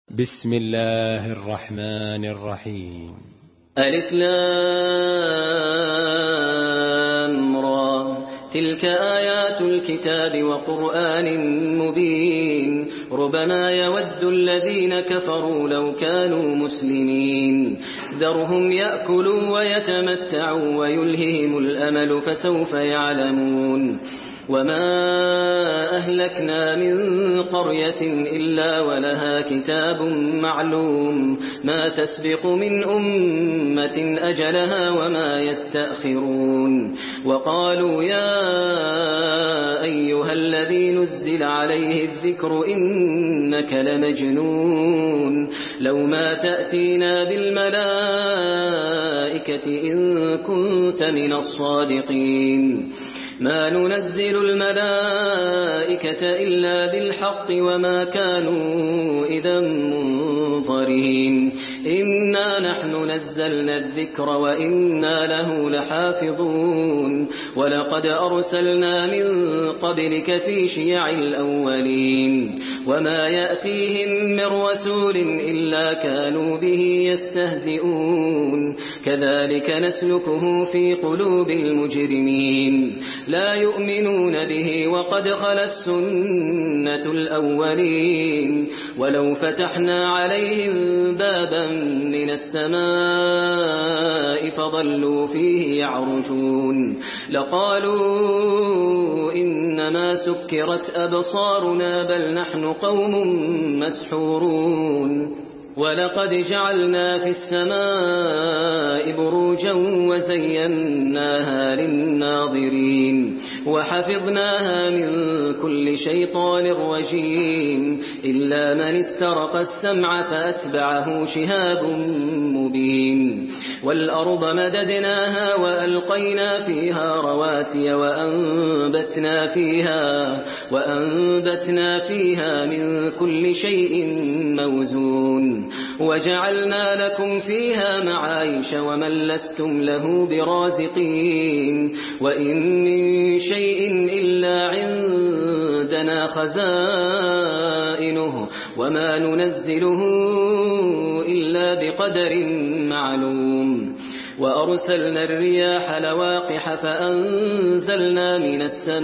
بسم الله الرحمن الرحيم. ألف لام را تلك آيات الكتاب وقرآن مبين ربما يود الذين كفروا لو كانوا مسلمين ذرهم يأكلوا ويتمتعوا ويلههم الأمل فسوف يعلمون وما أهلكنا من قرية إلا ولها كتاب معلوم ما تسبق من أمة أجلها وما يستأخرون وقالوا يا أيها الذي نزل عليه الذكر إنك لمجنون لو ما تأتينا بالملائكة إن كنت من الصادقين ما ننزل الملائكة إلا بالحق وما كانوا إذا منظرين إنا نحن نزلنا الذكر وإنا له لحافظون ولقد أرسلنا من قبلك في شيع الأولين وما يأتيهم من رسول إلا كانوا به يستهزئون كذلك نسلكه في قلوب المجرمين لا يؤمنون به وقد خلت سنة الأولين ولو فتحنا عليهم بابا من السماء فظلوا فيه يعرجون لقالوا إنما سكرت أبصارنا بل نحن قوم مسحورون ولقد جعلنا في السماء بروجا وزيناها للناظرين وحفظناها من كل شيطان رجيم إلا من استرق السمع فأتبعه شهاب مبين والأرض مددناها وألقينا فيها رواسي وأنبتنا فيها من كل شيء موزون وجعلنا لكم فيها معايش ومن لستم له برازقين وإن من شيء إلا عندنا خزائنه وما ننزله إلا بقدر معلوم وأرسلنا الرياح لواقح فأنزلنا من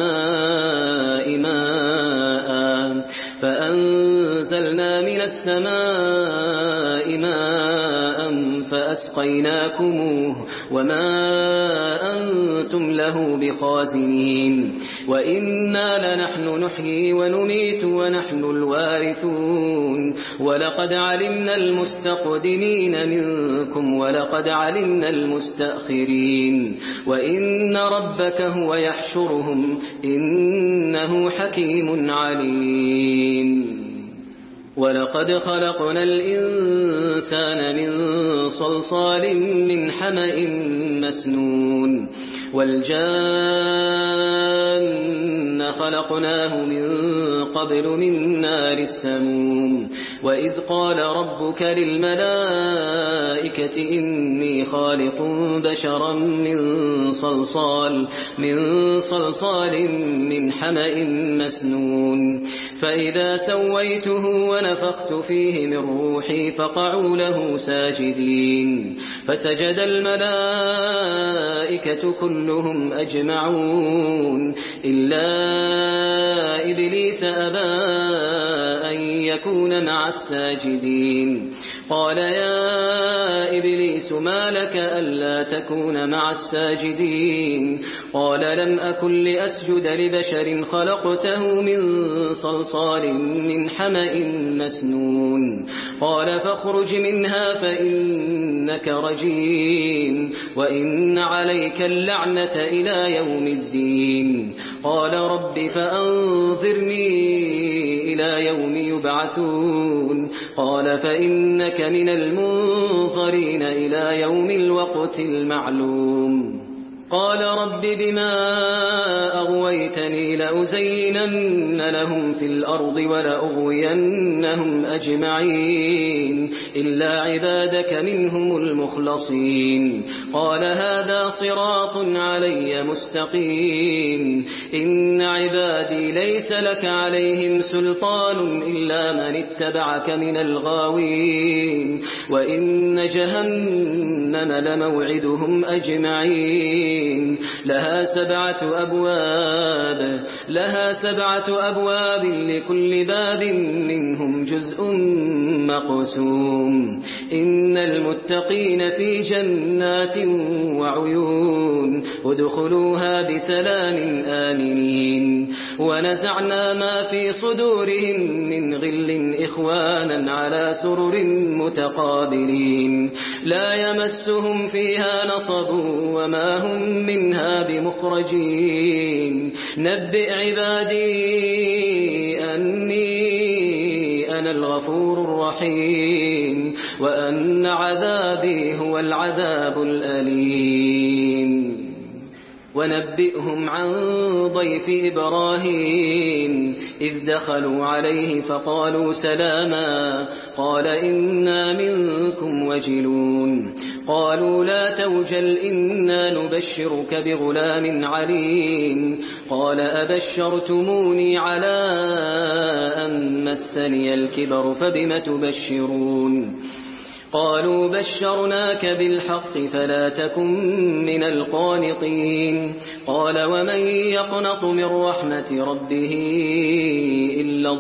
السماء ماء فأسقيناكموه وما أنتم له بخازنين وإنا لنحن نحيي ونميت ونحن الوارثون ولقد علمنا المستقدمين منكم ولقد علمنا المستأخرين وإن ربك هو يحشرهم إنه حكيم عليم ولقد خلقنا الإنسان من صلصال من حمأ مسنون والجان خلقناه من قبل من نار السموم وإذ قال ربك للملائكة إني خالق بشرا من صلصال من حمأ مسنون فإذا سويته ونفخت فيه من روحي فقعوا له ساجدين فسجد الملائكة كلهم أجمعون إلا إبليس أبى أن يكون مع الساجدين قال يا إبليس ما لك ألا تكون مع الساجدين قال لم أكن لأسجد لبشر خلقته من صلصال من حمأ مسنون قال فاخرج منها فإنك رجيم وإن عليك اللعنة إلى يوم الدين قال رب فأنظرني إلى يوم يبعثون قال فإنك من المنظرين إلى يوم الوقت المعلوم قال رب بما أغويتني لأزينن لهم في الأرض ولأغوينهم أجمعين إلا عبادك منهم المخلصين قال هذا صراط علي مستقيم إن عبادي ليس لك عليهم سلطان إلا من اتبعك من الغاوين وإن جهنم لموعدهم أجمعين لها سبعة أبواب لكل باب منهم جزء مقسوم إن المتقين في جنات وعيون ادخلوها بسلام آمنين ونزعنا ما في صدورهم من غل إخوانا على سرر متقابلين لا يمسهم فيها نصب وما هم منها بمخرجين نبئ عبادي أني أنا الغفور الرحيم وأن عذابي هو العذاب الأليم ونبئهم عن ضيف إبراهيم إذ دخلوا عليه فقالوا سلاما قال إنا منكم وجلون قالوا لا توجل إنا نبشرك بغلام عليم قال أبشرتموني على أن مسني الكبر فبم تبشرون قالوا بشرناك بالحق فلا تكن من القانطين قال ومن يقنط من رحمة ربه إلا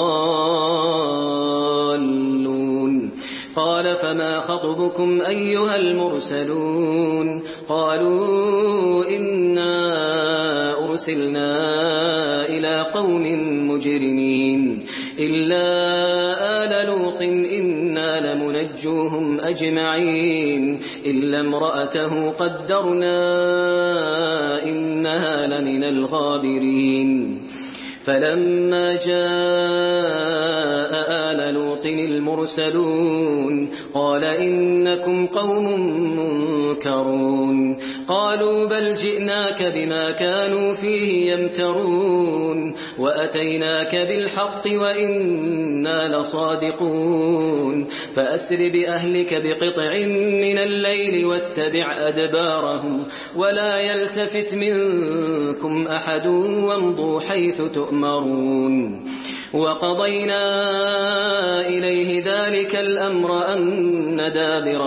الضالون قال فما خطبكم أيها المرسلون قالوا إنا أرسلنا إلى قوم مجرمين إلا آل لوط إنا لمنجوهم أجمعين إلا امرأته قدرنا إنها لمن الغابرين فلما جاء آل لوط المرسلون قال إنكم قوم منكرون قالوا بل جئناك بما كانوا فيه يمترون وأتيناك بالحق وإنا لصادقون فأسر بأهلك بقطع من الليل واتبع أدبارهم ولا يلتفت منكم أحد وامضوا حيث تؤمرون وقضينا إليه ذلك الأمر أن دابر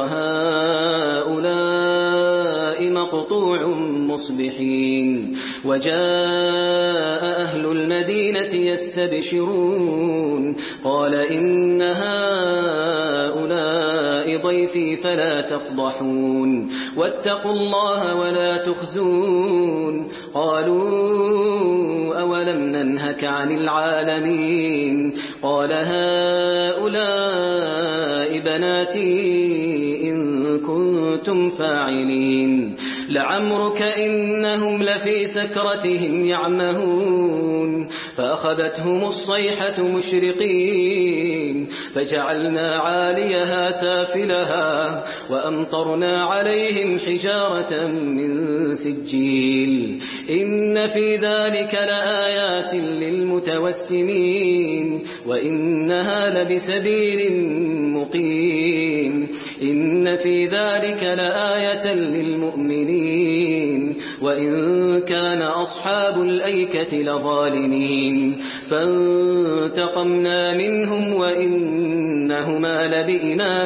هؤلاء مقطوع مصبحين وجاء أهل المدينة يستبشرون قال إن هؤلاء ضيفي فلا تفضحون واتقوا الله ولا تخزون قالوا أولم ننهك عن العالمين قال هؤلاء بناتي إن كنتم فاعلين لعمرك إنهم لفي سكرتهم يعمهون فأخذتهم الصيحة مشرقين فجعلنا عاليها سافلها وأمطرنا عليهم حجارة من سجيل إن في ذلك لآيات للمتوسمين وإنها لبسبيل مقيم إن في ذلك لآية للمؤمنين وإن كان أصحاب الأيكة لظالمين فانتقمنا منهم وإنهما لبإمام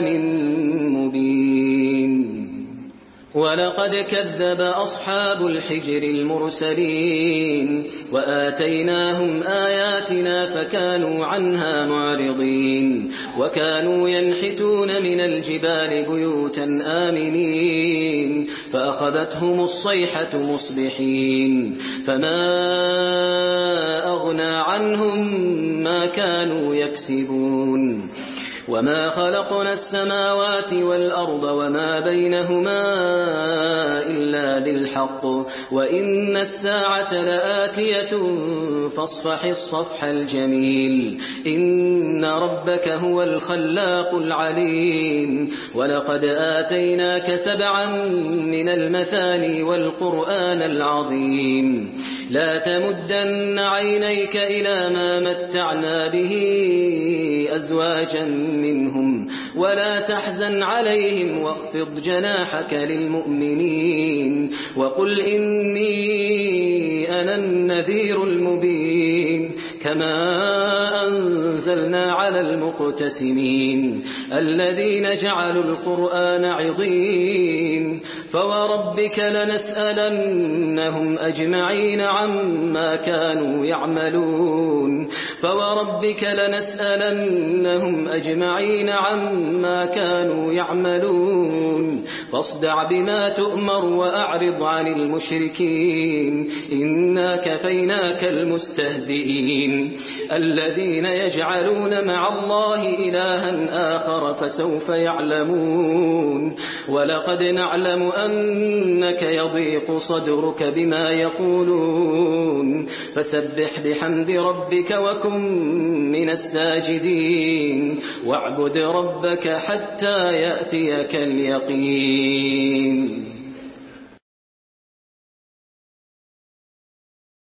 مبين ولقد كذب أصحاب الحجر المرسلين وآتيناهم آياتنا فكانوا عنها معرضين وكانوا ينحتون من الجبال بيوتا آمنين فأخذتهم الصيحة مصبحين فما أغنى عنهم ما كانوا يكسبون وما خلقنا السماوات والأرض وما بينهما إلا بالحق وإن الساعة لآتية فاصفح الصفح الجميل إن ربك هو الخلاق العليم ولقد آتيناك 7 من المثاني والقرآن العظيم لا تمدن عينيك إلى ما متعنا به أزواجا منهم ولا تحزن عليهم واخفض جناحك للمؤمنين وقل إني أنا النذير المبين كما أنزلنا على المقتسمين الذين جعلوا القرآن عضين فوربك لنسألنهم أجمعين عما كانوا يعملون فاصدع بما تؤمر وأعرض عن المشركين إنا كفيناك المستهزئين الذين يجعلون مع الله إلها آخر فسوف يعلمون ولقد نعلم أنك يضيق صدرك بما يقولون فسبح بحمد ربك وكن من الساجدين واعبد ربك حتى يأتيك اليقين